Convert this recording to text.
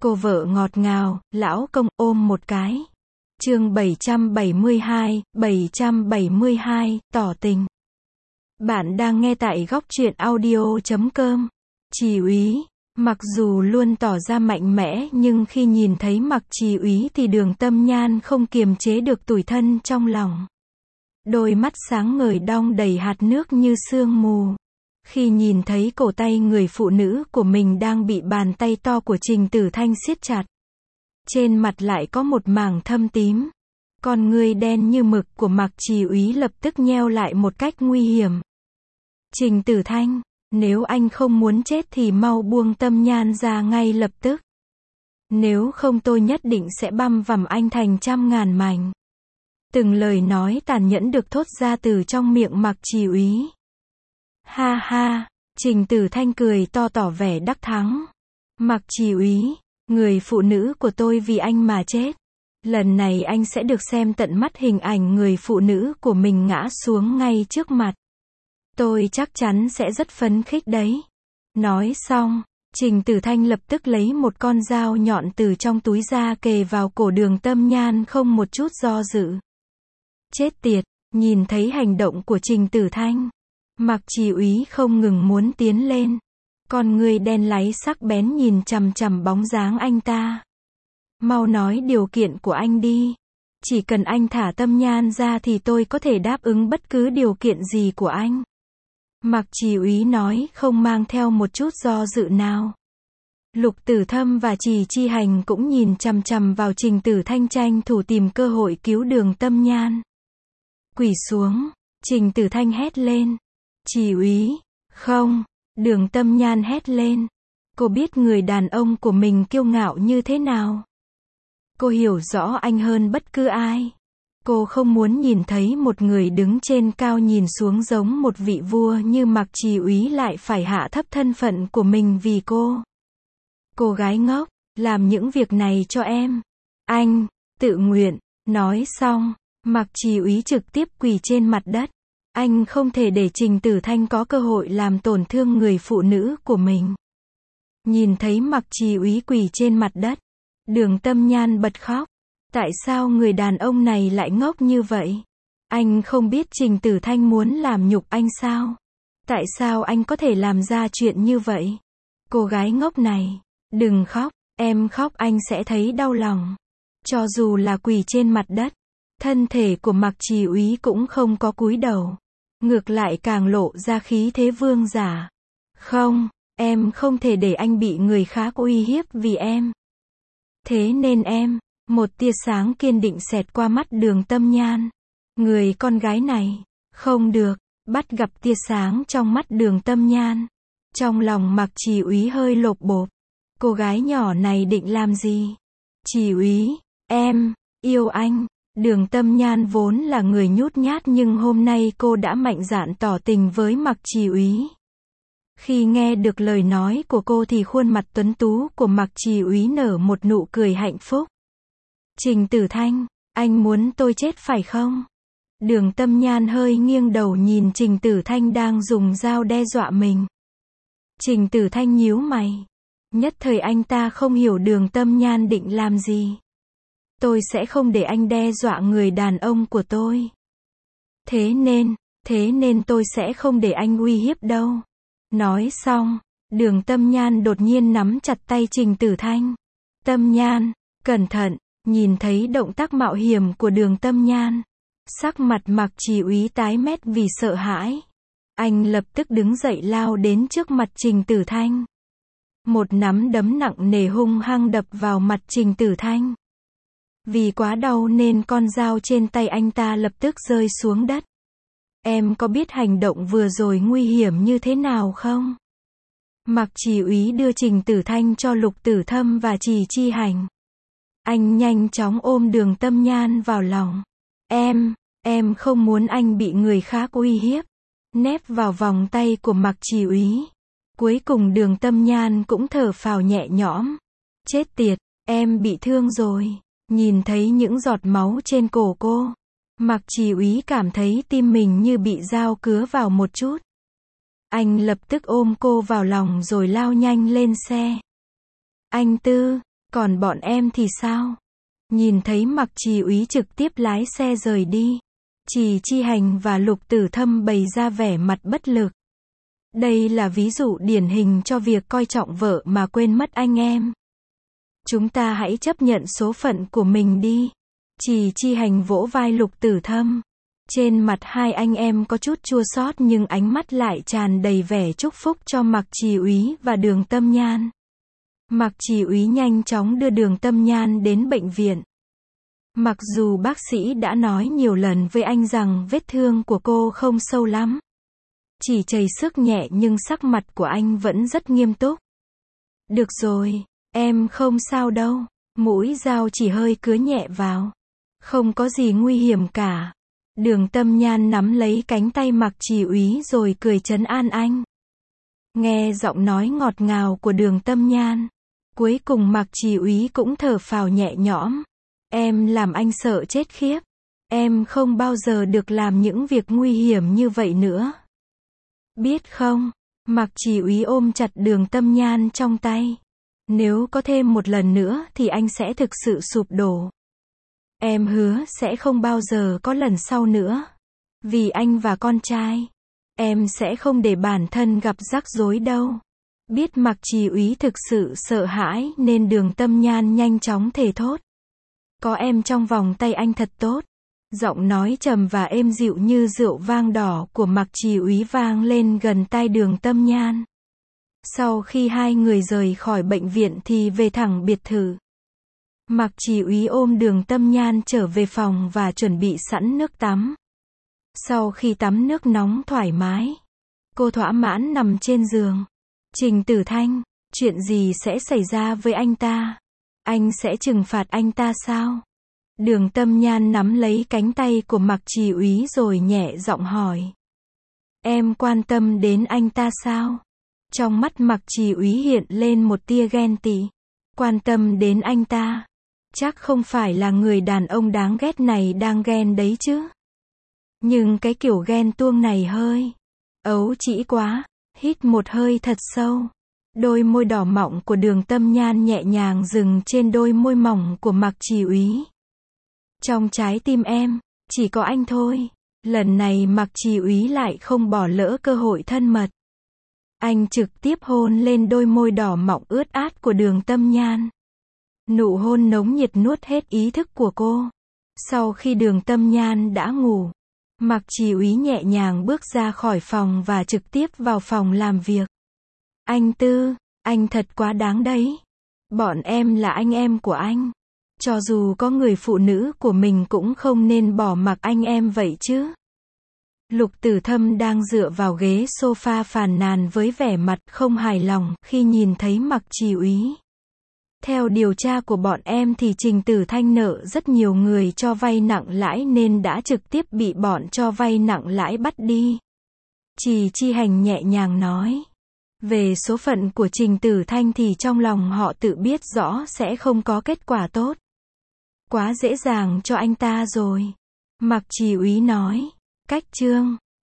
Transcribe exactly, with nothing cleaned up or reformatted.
Cô vợ ngọt ngào, lão công ôm một cái. Chương bảy trăm bảy mươi hai, bảy trăm bảy mươi hai, tỏ tình. Bạn đang nghe tại góc truyện audio chấm com. Trì úy, mặc dù luôn tỏ ra mạnh mẽ nhưng khi nhìn thấy Mạc Trì úy thì Đường Tâm Nhan không kiềm chế được tủi thân trong lòng. Đôi mắt sáng ngời đong đầy hạt nước như sương mù. Khi nhìn thấy cổ tay người phụ nữ của mình đang bị bàn tay to của Trình Tử Thanh siết chặt. Trên mặt lại có một mảng thâm tím. Con ngươi đen như mực của Mạc Trì úy lập tức nheo lại một cách nguy hiểm. Trình Tử Thanh, nếu anh không muốn chết thì mau buông Tâm Nhan ra ngay lập tức. Nếu không tôi nhất định sẽ băm vằm anh thành trăm ngàn mảnh. Từng lời nói tàn nhẫn được thốt ra từ trong miệng Mạc Trì úy. Ha ha, Trình Tử Thanh cười to tỏ vẻ đắc thắng. Mạc Trì úy, người phụ nữ của tôi vì anh mà chết. Lần này anh sẽ được xem tận mắt hình ảnh người phụ nữ của mình ngã xuống ngay trước mặt. Tôi chắc chắn sẽ rất phấn khích đấy. Nói xong, Trình Tử Thanh lập tức lấy một con dao nhọn từ trong túi ra kề vào cổ Đường Tâm Nhan không một chút do dự. Chết tiệt, nhìn thấy hành động của Trình Tử Thanh. Mạc Trì úy không ngừng muốn tiến lên. Con người đen láy sắc bén nhìn chằm chằm bóng dáng anh ta. Mau nói điều kiện của anh đi. Chỉ cần anh thả Tâm Nhan ra thì tôi có thể đáp ứng bất cứ điều kiện gì của anh. Mạc Trì úy nói không mang theo một chút do dự nào. Lục Tử Thâm và Trì Chi Hành cũng nhìn chằm chằm vào Trình Tử Thanh tranh thủ tìm cơ hội cứu Đường Tâm Nhan. Quỳ xuống, Trình Tử Thanh hét lên. Trì úy, không, Đường Tâm Nhan hét lên. Cô biết người đàn ông của mình kiêu ngạo như thế nào. Cô hiểu rõ anh hơn bất cứ ai. Cô không muốn nhìn thấy một người đứng trên cao nhìn xuống giống một vị vua như Mạc Trì úy lại phải hạ thấp thân phận của mình vì cô. Cô gái ngốc, làm những việc này cho em. Anh, tự nguyện. Nói xong, Mạc Trì úy trực tiếp quỳ trên mặt đất. Anh không thể để Trình Tử Thanh có cơ hội làm tổn thương người phụ nữ của mình. Nhìn thấy Mạc Trì úy quỳ trên mặt đất, Đường Tâm Nhan bật khóc. Tại sao người đàn ông này lại ngốc như vậy? Anh không biết Trình Tử Thanh muốn làm nhục anh sao? Tại sao anh có thể làm ra chuyện như vậy? Cô gái ngốc này, đừng khóc, em khóc anh sẽ thấy đau lòng. Cho dù là quỳ trên mặt đất, thân thể của Mạc Trì úy cũng không có cúi đầu. Ngược lại càng lộ ra khí thế vương giả. Không, em không thể để anh bị người khác uy hiếp vì em. Thế nên em, một tia sáng kiên định xẹt qua mắt Đường Tâm Nhan. Người con gái này, không được, bắt gặp tia sáng trong mắt Đường Tâm Nhan. Trong lòng Mạc Trì úy hơi lột bột. Cô gái nhỏ này định làm gì? Trì úy, em, yêu anh. Đường Tâm Nhan vốn là người nhút nhát nhưng hôm nay cô đã mạnh dạn tỏ tình với Mạc Trì úy. Khi nghe được lời nói của cô thì khuôn mặt tuấn tú của Mạc Trì úy nở một nụ cười hạnh phúc. Trình Tử Thanh, anh muốn tôi chết phải không? Đường Tâm Nhan hơi nghiêng đầu nhìn Trình Tử Thanh đang dùng dao đe dọa mình. Trình Tử Thanh nhíu mày. Nhất thời anh ta không hiểu Đường Tâm Nhan định làm gì. Tôi sẽ không để anh đe dọa người đàn ông của tôi. Thế nên, thế nên tôi sẽ không để anh uy hiếp đâu. Nói xong, Đường Tâm Nhan đột nhiên nắm chặt tay Trình Tử Thanh. Tâm Nhan, cẩn thận, nhìn thấy động tác mạo hiểm của Đường Tâm Nhan. Sắc mặt Mạc Trì úy tái mét vì sợ hãi. Anh lập tức đứng dậy lao đến trước mặt Trình Tử Thanh. Một nắm đấm nặng nề hung hăng đập vào mặt Trình Tử Thanh. Vì quá đau nên con dao trên tay anh ta lập tức rơi xuống đất. Em có biết hành động vừa rồi nguy hiểm như thế nào không? Mạc Trì úy đưa Trình Tử Thanh cho Lục Tử Thâm và Trì Chi Hành. Anh nhanh chóng ôm Đường Tâm Nhan vào lòng. Em, em không muốn anh bị người khác uy hiếp. Nép vào vòng tay của Mạc Trì úy. Cuối cùng Đường Tâm Nhan cũng thở phào nhẹ nhõm. Chết tiệt, em bị thương rồi. Nhìn thấy những giọt máu trên cổ cô, Mạc Trì úy cảm thấy tim mình như bị dao cứa vào một chút. Anh lập tức ôm cô vào lòng rồi lao nhanh lên xe. Anh Tư, Còn bọn em thì sao? Nhìn thấy Mạc Trì úy trực tiếp lái xe rời đi. Trì Chi Hành và Lục Tử Thâm bày ra vẻ mặt bất lực. Đây là ví dụ điển hình cho việc coi trọng vợ mà quên mất anh em. Chúng ta hãy chấp nhận số phận của mình đi. Trì Chi Hành vỗ vai Lục Tử Thâm. Trên mặt hai anh em có chút chua xót nhưng ánh mắt lại tràn đầy vẻ chúc phúc cho Mạc Trì úy và Đường Tâm Nhan. Mạc Trì úy nhanh chóng đưa Đường Tâm Nhan đến bệnh viện. Mặc dù bác sĩ đã nói nhiều lần với anh rằng vết thương của cô không sâu lắm, chỉ chảy xước nhẹ, nhưng sắc mặt của anh vẫn rất nghiêm túc. Được rồi, em không sao đâu. Mũi dao chỉ hơi cứa nhẹ vào. Không có gì nguy hiểm cả. Đường Tâm Nhan nắm lấy cánh tay Mạc Trì úy rồi cười trấn an anh. Nghe giọng nói ngọt ngào của Đường Tâm Nhan, cuối cùng Mạc Trì úy cũng thở phào nhẹ nhõm. Em làm anh sợ chết khiếp. Em không bao giờ được làm những việc nguy hiểm như vậy nữa. Biết không? Mạc Trì úy ôm chặt Đường Tâm Nhan trong tay. Nếu có thêm một lần nữa thì anh sẽ thực sự sụp đổ. Em hứa sẽ không bao giờ có lần sau nữa. Vì anh và con trai, em sẽ không để bản thân gặp rắc rối đâu. Biết Mạc Trì úy thực sự sợ hãi nên Đường Tâm Nhan nhanh chóng thề thốt. Có em trong vòng tay anh thật tốt. Giọng nói trầm và êm dịu như rượu vang đỏ của Mạc Trì úy vang lên gần tai Đường Tâm Nhan. Sau khi hai người rời khỏi bệnh viện thì về thẳng biệt thự. Mạc Trì úy ôm Đường Tâm Nhan trở về phòng và chuẩn bị sẵn nước tắm. Sau khi tắm nước nóng thoải mái, cô thỏa mãn nằm trên giường. Trình Tử Thanh, chuyện gì sẽ xảy ra với anh ta? Anh sẽ trừng phạt anh ta sao? Đường Tâm Nhan nắm lấy cánh tay của Mạc Trì úy rồi nhẹ giọng hỏi. Em quan tâm đến anh ta sao? Trong mắt Mạc Trì úy hiện lên một tia ghen tị. Quan tâm đến anh ta? Chắc không phải là người đàn ông đáng ghét này đang ghen đấy chứ? Nhưng cái kiểu ghen tuông này hơi ấu trĩ quá. Hít một hơi thật sâu. Đôi môi đỏ mọng của Đường Tâm Nhan nhẹ nhàng dừng trên đôi môi mỏng của Mạc Trì úy. Trong trái tim em, chỉ có anh thôi. Lần này Mạc Trì úy lại không bỏ lỡ cơ hội thân mật. Anh trực tiếp hôn lên đôi môi đỏ mọng ướt át của Đường Tâm Nhan. Nụ hôn nóng nhiệt nuốt hết ý thức của cô. Sau khi Đường Tâm Nhan đã ngủ, Mạc Trì úy nhẹ nhàng bước ra khỏi phòng và trực tiếp vào phòng làm việc. Anh Tư, anh thật quá đáng đấy. Bọn em là anh em của anh. Cho dù có người phụ nữ của mình cũng không nên bỏ mặc anh em vậy chứ. Lục Tử Thâm đang dựa vào ghế sofa phàn nàn với vẻ mặt không hài lòng khi nhìn thấy Mạc Trì úy. Theo điều tra của bọn em thì Trình Tử Thanh nợ rất nhiều người cho vay nặng lãi nên đã trực tiếp bị bọn cho vay nặng lãi bắt đi. Trì Chi Hành nhẹ nhàng nói. Về số phận của Trình Tử Thanh thì trong lòng họ tự biết rõ sẽ không có kết quả tốt. Quá dễ dàng cho anh ta rồi. Mạc Trì úy nói. Cách chương